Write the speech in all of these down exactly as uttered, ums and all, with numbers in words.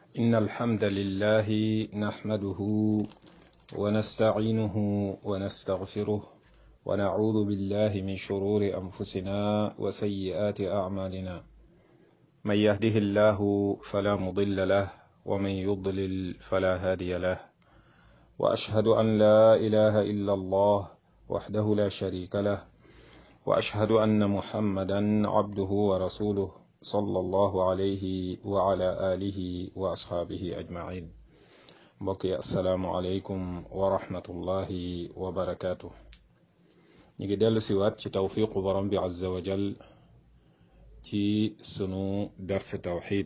إن الحمد لله نحمده ونستعينه ونستغفره ونعوذ بالله من شرور أنفسنا وسيئات أعمالنا من يهده الله فلا مضل له ومن يضلل فلا هادي له وأشهد أن لا إله إلا الله وحده لا شريك له وأشهد أن محمدا عبده ورسوله صلى الله عليه وعلى آله وأصحابه أجمعين. بقي السلام عليكم ورحمة الله وبركاته. نيجي ديالو سيوات ci tawfiqu borom bi azza wa jal ci sunu dars tawhid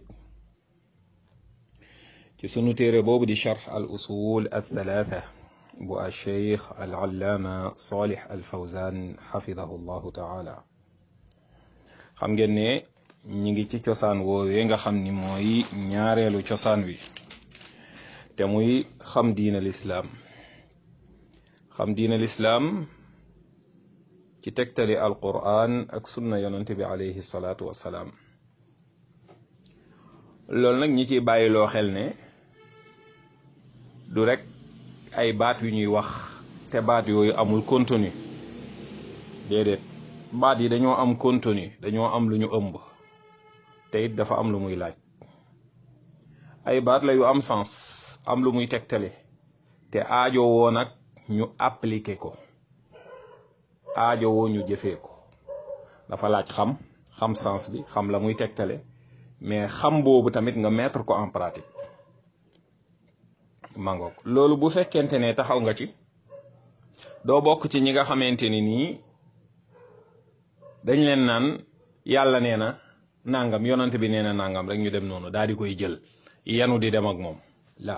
ci sunu téere boobu di sharh al usul al thalatha bu al sheikh al allama salih al fawzan xafidahu llahu taala. xam ngeen ne ñi ngi ci cosaan woowee nga xam ni mooy ñaareelu cosaan wi te muy xam diina lislaam xam diina lislaam ci tegtali alquran ak sunna yonante bi alayhi salaatu wassalaam. loolu nag ñi ciy bàyyiloo xel ne du rek ay baat yu ñuy wax te baat yooyu amul contenu déedéet baat yi dañoo am contenu dañoo am lu ñu ëmb te it dafa am lu muy laaj. ay baat la yu am sens am lu muy tegtale te aajo woo nag ñu appliquer ko aajo woo ñu jëfee ko dafa laaj xam xam sens bi xam la muy tegtale mais xam boobu tamit nga mettre ko en pratique. mangook loolu bu fekkente ne taxaw nga ci doo bokk ci ñi nga xamante ni nii dañ leen naan yàlla nee na nangam yonante bi nee na nangam rek ñu dem noonu daal di koy jël yanu di dem ak moom la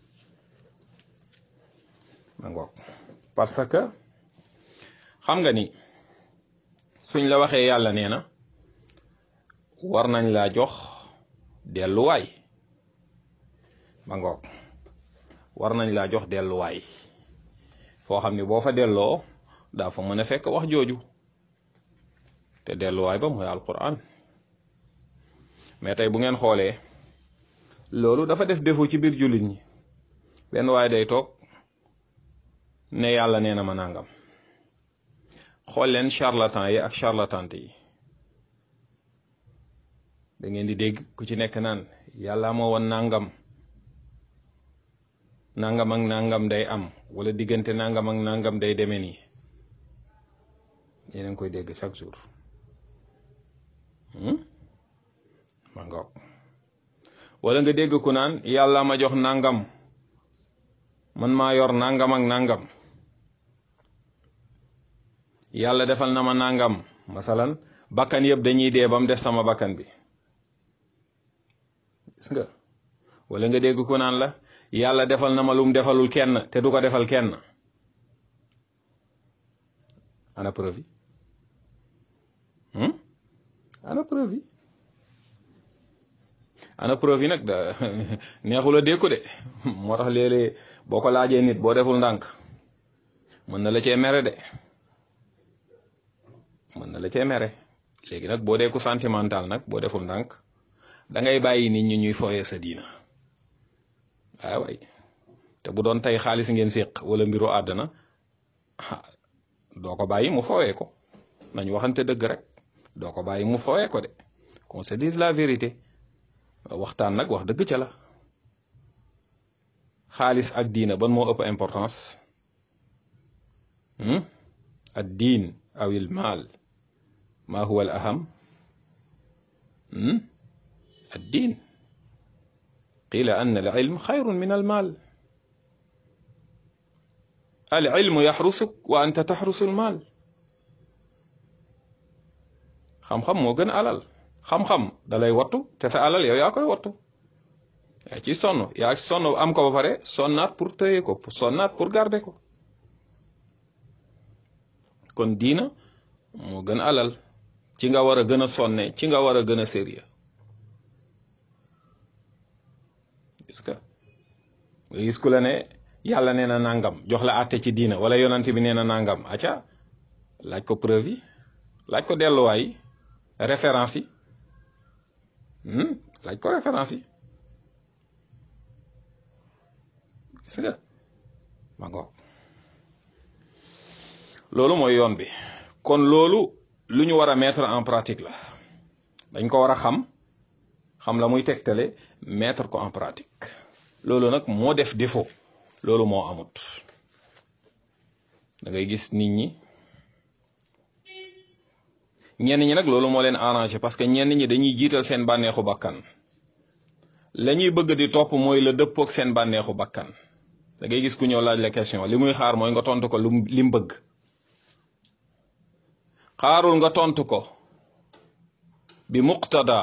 mangook parce que xam nga ni suñ la waxee yàlla nee na war nañ laa jox delluwaay mangook war nañ laa jox delluwaay foo xam ni boo fa delloo daa fa mën a fekk wax jooju te delluwaay ba mooy alquran. mais tey bu ngeen xoolee loolu dafa def defu ci biir jullit ñi benn waaye day toog ne yàlla nee na ma nangam. xool leen charlatan yi ak charlatante yi da ngeen di dégg ku ci nekk naan yàlla moo woon nangam nangam ak nangam day am wala diggante nangam ak nangam day demee nii yéen a ngi koy dégg chaque jour. ma ngoog wala nga dégg ku naan yàlla ma jox nangam man maa yor nangam ak nangam yàlla defal na ma nangam masalan bakkan yëpp dañuy dee ba mu des sama bakkan bi gis nga wala nga dégg ku naan la yàlla defal na ma lum defalul kenn te du ko defal kenn. ana preuve yi ana preuve yi ana preuve yi nag da neexul a dékku de moo tax léeg-léeg boo ko laajee nit boo deful ndànk mën na la cee mere de mën na la cee mere. léegi nag boo dee ku sentimental nag boo deful ndànk da ngay bàyyi nit ñi ñuy fooyee sa diina waaw waay te bu doon tey xaalis ngeen séq wala mbiru àddina doo ko bàyyi mu fooyee ko nañ waxante dëgg rek doo ko bàyyi mu fooyee ko de qu'on se dise la vérité. waxtaan nag wax dëgg ca la xaalis ak diina ban moo ëpp importance ad diin aw il maal ma huwa al aham ad diin qila anna al ilm xayrun min al maal al ilmu yaxrusuk wa anta taxrusu al maal. xam-xam moo gën alal xam-xam dalay wattu te sa alal yow yaa koy wattu yaa ci sonn yaa ci sonn am ko ba pare sonnaat pour téye ko sonnaat pour garder ko. kon diina moo gën alal ci nga war a gën a sonne ci nga war a gën a sérieux. gis nga gis ku la ne yàlla nee na nangam jox la àtte ci diina wala yonante bi nee na nangam aca laaj ko preuve yi laaj ko delluwaay yi référence yi laaj ko référence yi gis nga ma ngoog loolu mooy yoon bi kon loolu lu ñu war a mettre en pratique la dañ ko war a xam xam la muy tegtale mettre ko en pratique loolu nag moo def défaut loolu moo amut da ngay gis nit ñi ñenn ñi nag loolu moo leen arrangé parce que ñenn ñi dañuy jiital seen bànneexu bakkan la ñuy bëgg di topp mooy la dëppook seen bànneexu bakkan da ngay gis ku ñëw laaj la question li muy xaar mooy nga tontu ko lu li mu bëgg xaarul nga tontu ko bi muqtada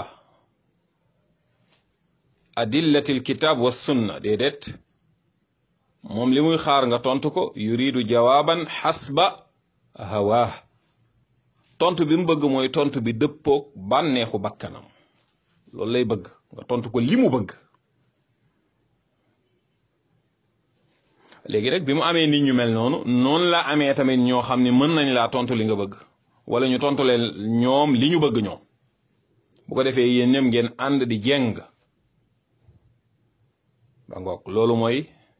adillatil kitab wa sunna déedéet moom li muy xaar nga tontu ko yuridu jawaaban xasba hawaa tontu bi mu bëgg mooy tontu bi dëppook bànneexu bakkanam loolu lay bëgg nga tontu ko li mu bëgg léegi rek bi mu amee nit ñu mel noonu noonu la amee tamit ñoo xam ne mën nañ laa tontu li nga bëgg wala ñu tontu leen ñoom li ñu bëgg ñoom bu ko defee yéen ñëm ngeen ànd di jeng ba ngoog loolu mooy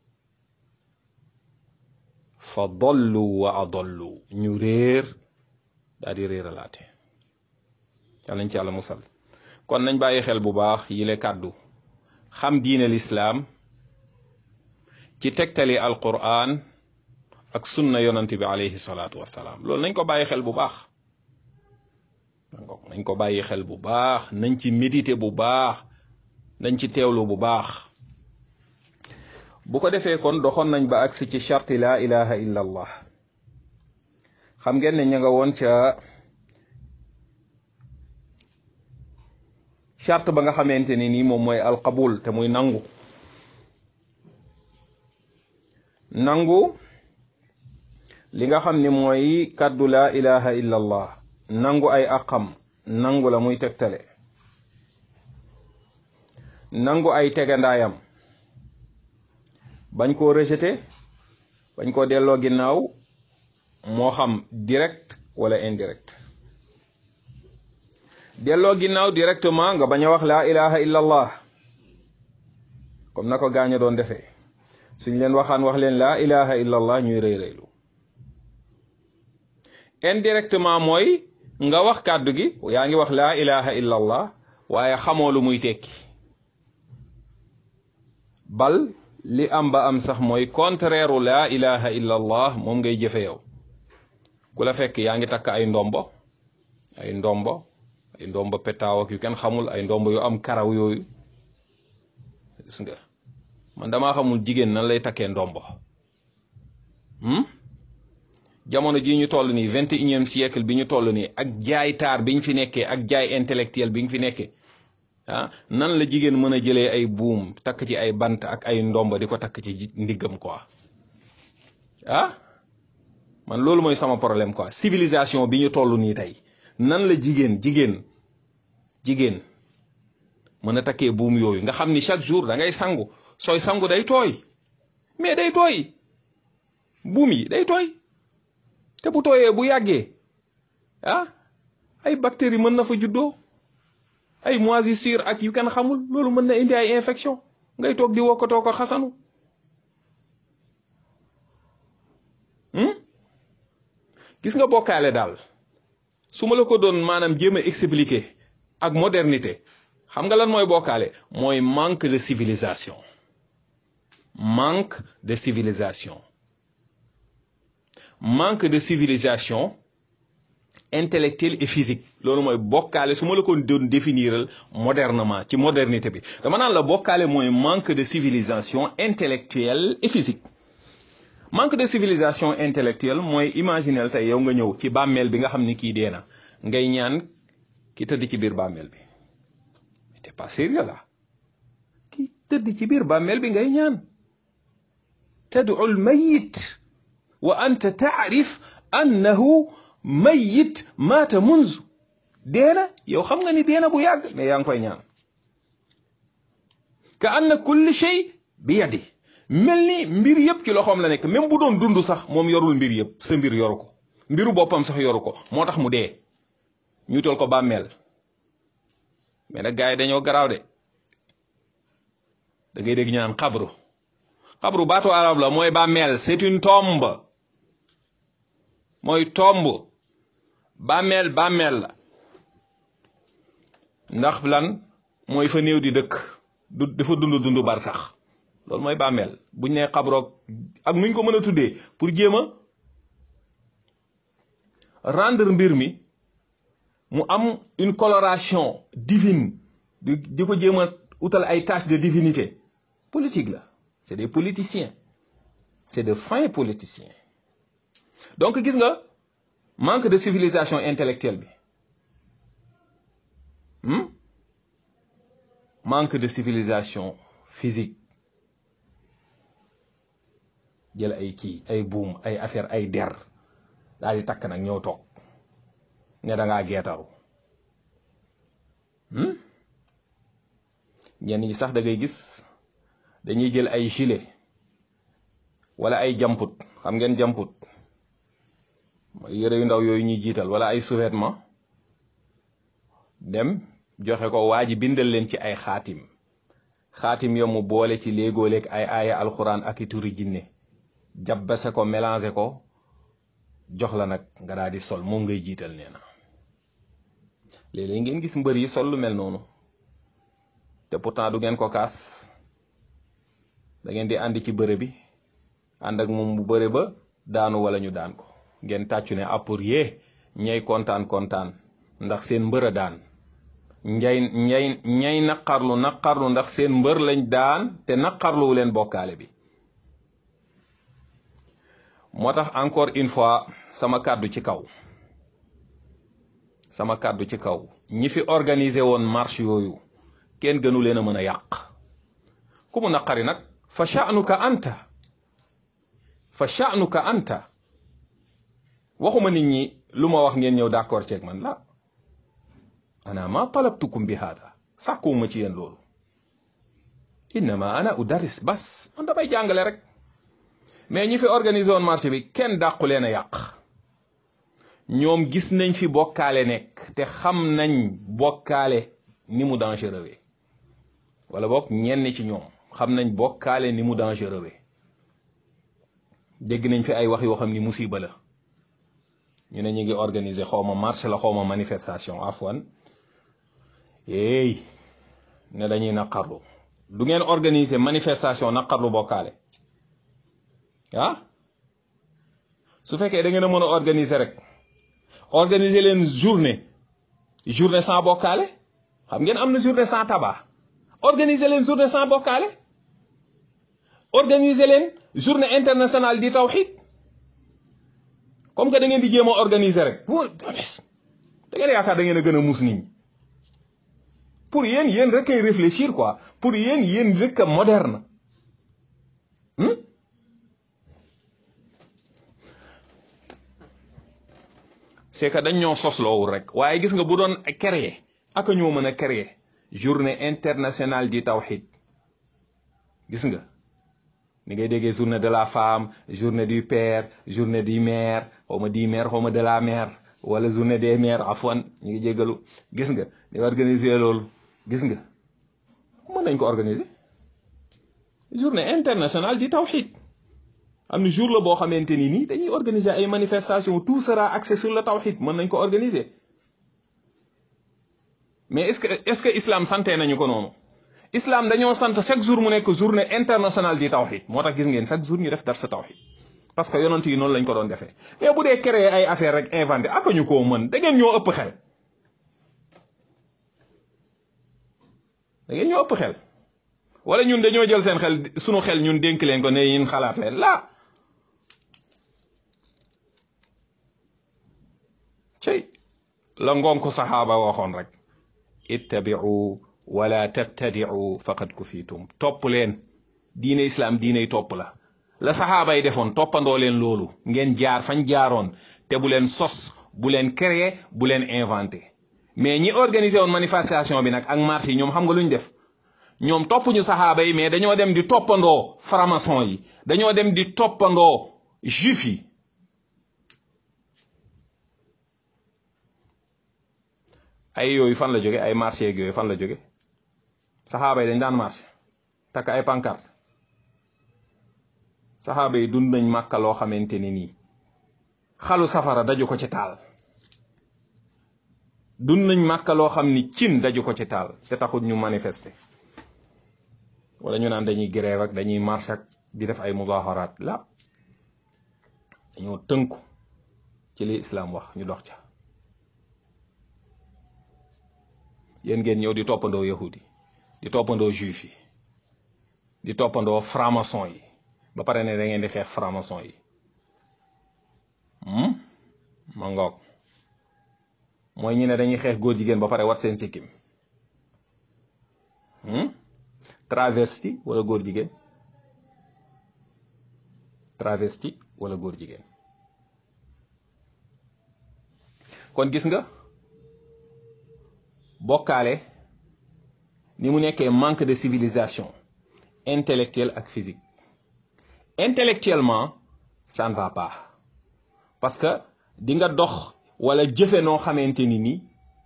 fa dollu wa adollu ñu réer daal di réeralaate yàlla nañ ci yàlla musal kon nañ bàyyi xel bu baax yile kàddu xam diine lislaam ci tegtali alquran ak sunna yonante bi alayhi salaatu wassalaam loolu nañ ko bàyyi xel bu baax nañ ko bàyyi xel bu baax nañ ci méditer bu baax nañ ci teewlu bu baax bu ko defee kon doxoon nañ ba agsi ci charti la ilaha illa allah xam ngeen ne ña nga woon ca charte ba nga xamante ni nii moom mooy alqabul te muy nangu nangu li nga xam ni mooy kàddu la ilaha illa allah nangu ay aqam nangu la muy tegtale nangu ay tegandaayam bañ koo rejeté bañ koo delloo ginnaaw moo xam direct wala indirect delloo ginnaaw directement nga bañ a wax laa ilaha illa allah comme na ko gaaña doon defee suñ leen waxaan wax leen laa ilaha illa allah ñuy rëy rëylu indirectement mooy nga wax kàddu gi yaa ngi wax laa ilaha illa allah waaye xamoo lu muy tekki bal li am ba am sax mooy contraire laa ilaha illa allah moom ngay jëfe yow ku la fekk yaa ngi takk ay ndombo ay ndombo ay ndombo petaaw ak yu kenn xamul ay ndombo yu am karaw yooyu gis nga man damaa xamul jigéen nan lay takkee ndombo hmm? jamono ji ñu toll nii vingt et unième siècle bi ñu toll nii ak jaay taar bi ñu fi nekkee ak jaay intellectuel bi ñu fi nekkee ah nan la jigéen mën a jëlee ay buum takk ci ay bant ak ay ndombo di ko takk ci ndiggam quoi ah man loolu mooy sama problème quoi civilisation bi ñu toll nii tey nan la jigéen jigéen jigéen mën a takkee buum yooyu nga xam ni chaque jour da ngay sangu sooy sangu day tooy mais day tooy buum yi day tooy te bu tooyee bu yàggee ah ay bactéries mën na fa juddoo ay moisissure ak yu kenn xamul loolu mën na indi ay infection ngay toog di wokkatoo ko xasanu gis nga bokkaale daal su ma la ko doon maanaam jéem a expliquer ak modernité xam nga lan mooy bokkaale mooy manque de civilisation manque de civilisation manque de civilisation intellectuelle et physique loolu mooy bokkaale su ma la ko doon définiral modernement ci modernité bi dama naan la bokkaale mooy manque de civilisation intellectuelle et physique manque de civilisation intellectuelle mooy imaginel tey yow nga ñëw ci bàmmeel bi nga xam ni kii dee na ngay ñaan ki tëdd ci biir bàmmeel bi c'est pas sérieux là ki tëdd ci biir bàmmeel bi ngay ñaan tad'u al mayyit wa anta ta'rif annahu mayyit maata munzu dee na yow xam nga ni dee na bu yàgg mais yaa ngi koy ñaan ka anna kulli shay bi yadi mel ni mbir yëpp ci loxoom la nekk même bu doon dund sax moom yorul mbir yëpp sa mbir yoru ko mbiru boppam sax yoru ko moo tax mu dee ñu tol ko bàmmeel mais nag gars yi dañoo garaaw de da ngay dégg ñu naan xabru xabru baatu arab la mooy bàmmeel c'est une tombe mooy tombe bàmmeel bàmmeel la ndax lan mooy fa néew di dëkk du dafa dund dund bar sax loolu mooy bàmmeel buñ nee xabroog ak nuñ ko mën a tuddee pour jéem a rendre mbir mi mu am une coloration divine di di ko jéem a utal ay tâches de divinité politique la c'est des politiciens c'est de fins politiciens donc gis nga manque de civilisation intellectuelle bi hmm? manque de civilisation physique jël ay kii ay buum ay affaire ay der daal di takk nag ñëw toog ne da ngaa geetaru ñenn ñi sax da ngay gis dañuy jël ay gilet wala ay jamput xam ngeen jamput mooy yére yu ndaw yooyu ñuy jiital wala ay sous-vêtements dem joxe ko waa ji bindal leen ci ay xaatim xaatim yo mu boole ci léegooleeg ay aaya alxuraan ak i turi jinne jabbase ko mélangé ko jox la nag nga daal di sol moom ngay jiital nee na léeg-léeg ngeen gis mbër yi sol lu mel noonu te pourtant du ngeen ko kaas da ngeen di àndi ci bëre bi ànd ak moom bu bëre ba daanu wala ñu daan ko ngeen tàccu ne appur yee ñay kontaan kontaan ndax seen mbër a daan ñay ñay ñay naqarlu naqarlu ndax seen mbër lañ daan te naqarluwu leen bokkaale bi moo tax encore une fois sama kàddu ci kaw sama kàddu ci kaw ñi fi organiser woon marche yooyu kenn gënu leen a mën a yàq ku mu naqari nag fa sha'nuka anta fa sha'nuka anta waxuma nit ñi lu ma wax ngeen ñëw d'accord ceeg man la ana ma talabtukum bi hada sàkkuwuma ci yéen loolu innama ana udarris bas man damay jàngale rek mais ñi fi organiser woon marché bi kenn dàqu leen a yàq ñoom gis nañ fi bokkaale nekk te xam nañ bokkaale ni mu dangereux wala bokk ñenn ci ñoom xam nañ bokkaale ni mu dangereux dégg nañ fi ay wax yoo xam ni musiba la ñu ne ñu ngi organiser xawma marche la xawma manifestation afwan eey ne dañuy naqarlu du ngeen organiser manifestation naqarlu bokkaale ah su fekkee da ngeen a mën a organiser rek organiser leen journée journée sans bokkaale xam ngeen am na journée sans tabac organiser leen journée sans bokkaale organiser leen journée internationale di tawhid comme que da ngeen di jéem a organiser rek bu da ngeen yaakaar da ngeen a gën a muus nit ñi pour yéen yéen rek kay réfléchir quoi pour yéen yéen rek a moderne c'est que dañ ñoo sosloowul rek waaye gis nga bu doon créer ak ñoo mën a créer journée internationale di tawhid gis nga ni ngay déggee journée de la femme journée du père journée du mère xaw ma du mère xaw ma de la mère wala journée des mères afwan ñu ngi jéggalu gis nga ni organiser loolu gis nga mën nañ ko organiser journée internationale di tawhid am na jour la boo xamante ni nii dañuy organiser ay manifestations tout sera axé sur le tawhid mën nañ ko organiser mais est-ce que est-ce que islam santé nañu ko noonu islam dañoo sant chaque jour mu nekk journée internationale di tawhid moo tax gis ngeen chaque jour ñu def dar sa tawhid parce que yonent yi noonu lañ ko doon defee mais bu dee créer ay affaire rek inventé ak ñu koo mën da ngeen ñoo ëpp xel da ngeen ñoo ëpp xel wala ñun dañoo jël seen xel sunu xel ñun dénk leen ko ne yéen xalaat leen la cey la ngoon ko saxaaba waxoon rek ittabi'u wala tabtadi'u faqad kufitum topp leen diine islam diiney topp la la saxaaba yi defoon toppandoo leen loolu ngeen jaar fañ jaaroon te bu leen sos bu leen créer bu leen inventé mais ñi organisé woon manifestation bi nag ak marche yi ñoom xam nga lu ñu def ñoom topp ñu saxaaba yi mais dañoo dem di toppandoo franc-maçon yi dañoo dem di toppandoo juif yi ay yooyu fan la jóge ay marché yeeg yooyu fan la jóge saxaaba yi dañ daan marché takk ay pancarte saxaaba yi dund nañ màkka loo xamante ni nii xalu safara daju ko ci taal dund nañ màkka loo xam ni cin daju ko ci taal te taxul ñu manifester wala ñu naan dañuy grève ak dañuy marche ak di def ay mudaharaat la dañoo tënku ci li islam wax ñu dox ca yéen ngeen ñëw di toppandoo yahudi di toppandoo juif yi di toppandoo franc-maçon yi ba pare ne da ngeen di xeex franc-maçon yi ma ngoog mooy ñu ne dañuy xeex góor jigéen ba pare wat seen sikkim travesti wala góor jigéen travesti wala góor jigéen kon gis nga bokkaale ni mu nekkee manque de civilisation intellectuelle ak physique intellectuellement ça ne va pas parce que di nga dox wala jëfe noo xamante ni ni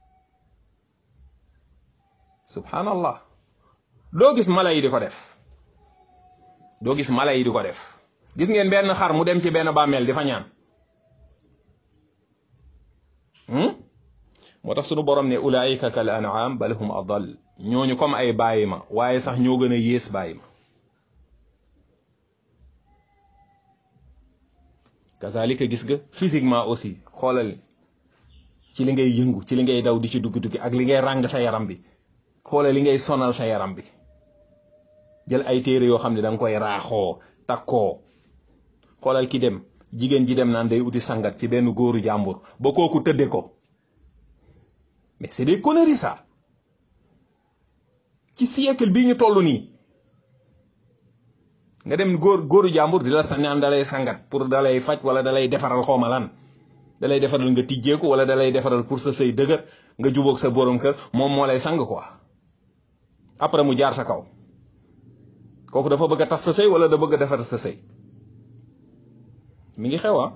subhanallah doo gis mala yi di ko def doo gis mala yi di ko def gis ngeen benn xar mu dem ci benn bàmmeel di fa ñaan moo tax sunu borom ne ulaika kal an'am bal hum adall ñooñu comme ay bàyyi ma waaye sax ñoo gën a yées bàyyi ma kazalika gis nga physiquement aussi xoolal ci li ngay yëngu ci li ngay daw di ci dugg dugg ak li ngay ràng sa yaram bi xoolal li ngay sonal sa yaram bi jël ay téere yoo xam ne da nga koy raaxoo takkoo xoolal ki dem jigéen ji dem naan day uti sangat ci benn góoru jàmbur ba kooku tëdde ko mais c'est des conneries ça ci siècle bii ñu toll nii nga dem góor góoru jàmbur di la sa naan dalay sangat pour dalay faj wala dalay defaral xawma lan dalay defaral nga tijjeeku wala dalay defaral pour sa sëy dëgër nga jubóog sa borom kër moom moo lay sang quoi après mu jaar sa kaw kooku dafa bëgg a tas sa sëy wala da bëgg a defar sa sëy mi ngi xew ah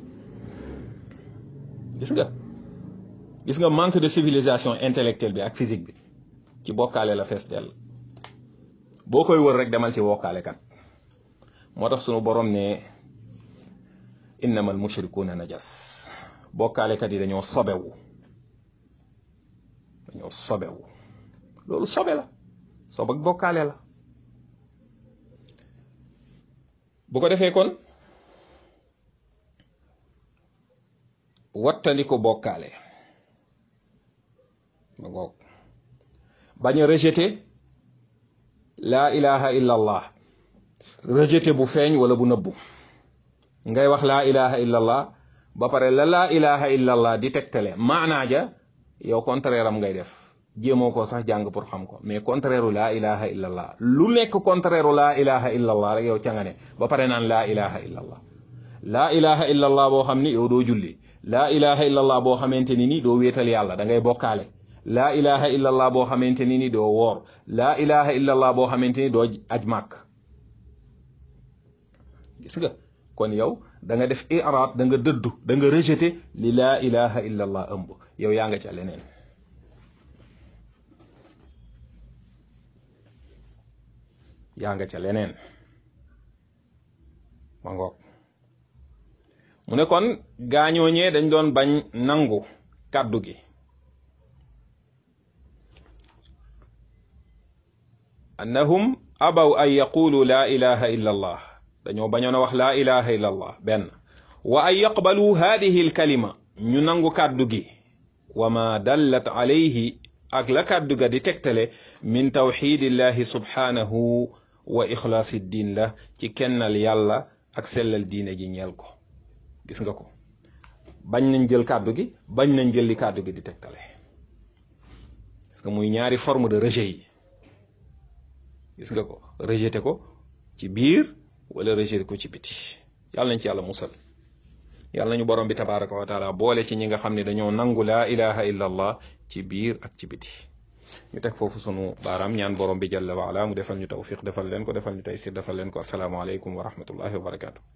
gis nga gis nga manque de civilisation intellectuelle bi ak physique bi ci bokkaale la fees dell boo koy wër rek demal ci bokkaale kat moo tax sunu borom ne innamal mushrikuuna najas bokkaale kat yi dañoo sobewu dañoo sobewu loolu sobe la sobe ak bokkaale la bu ko defee kon wattandiko bokkaale ma ngoog bañ a rejeter laa ilaha illa allah rejeter bu feeñ wala bu nëbbu ngay wax laa ilaha illa allah ba pare la laa ilaha illa allah di tegtale maanaa ja yow contraire am ngay def jéemoo ko sax jàng pour xam ko mais contraire laa ilaha illa allah lu nekk contraire laa ilaha illa allah rek yow ca nga ne ba pare naan laa ilaha illa allah laa ilaha illa allah boo xam ni yow doo julli laa ilaha illa allah boo xamante ni ni doo wéetal yàlla da ngay bokkaale laa ilaha illa allah boo xamante ni ni doo woor laa ilaha illa allah boo xamante ni doo aj màkk gis nga kon yow da nga def i'raad da nga dëddu da nga rejeté li laa ilaha illa allah ëmb yow yaa nga ca leneen yaa nga ca leneen ma ngoog mu ne kon gaañooñee dañ doon bañ nangu kàddu gi annahum abaw an yaqulu laa ilaha illa allah dañoo bañoon a wax laa ilaha illa allah benn wa an yaqbalu hadihi alkalima ñu nangu kàddu gi wa ma dallat alayhi ak la kàddu ga di tegtale min tawxidillahi subhanahu wa ixlaasi diin la ci kennal yàlla ak sellal diine ji ñeel ko gis nga ko bañ nañ jël kàddu gi bañ nañ jël li kàddu gi di tegtale parce que muy ñaari forme de rejet yi gis nga ko rejeté ko ci biir wala rejeté ko ci biti yàlla nañ ci yàlla musal yàlla nañu borom bi tabaraka wa taala boole ci ñi nga xam ne dañoo nangu laa ilaha illa allah ci biir ak ci biti ñu teg foofu sunu baaraam ñaan borom bi jalla wa ala mu defal ñu tawfiq defal leen ko defal ñu taysir defal leen ko assalaamu aleykum wa rahmatullahi wa barakatuh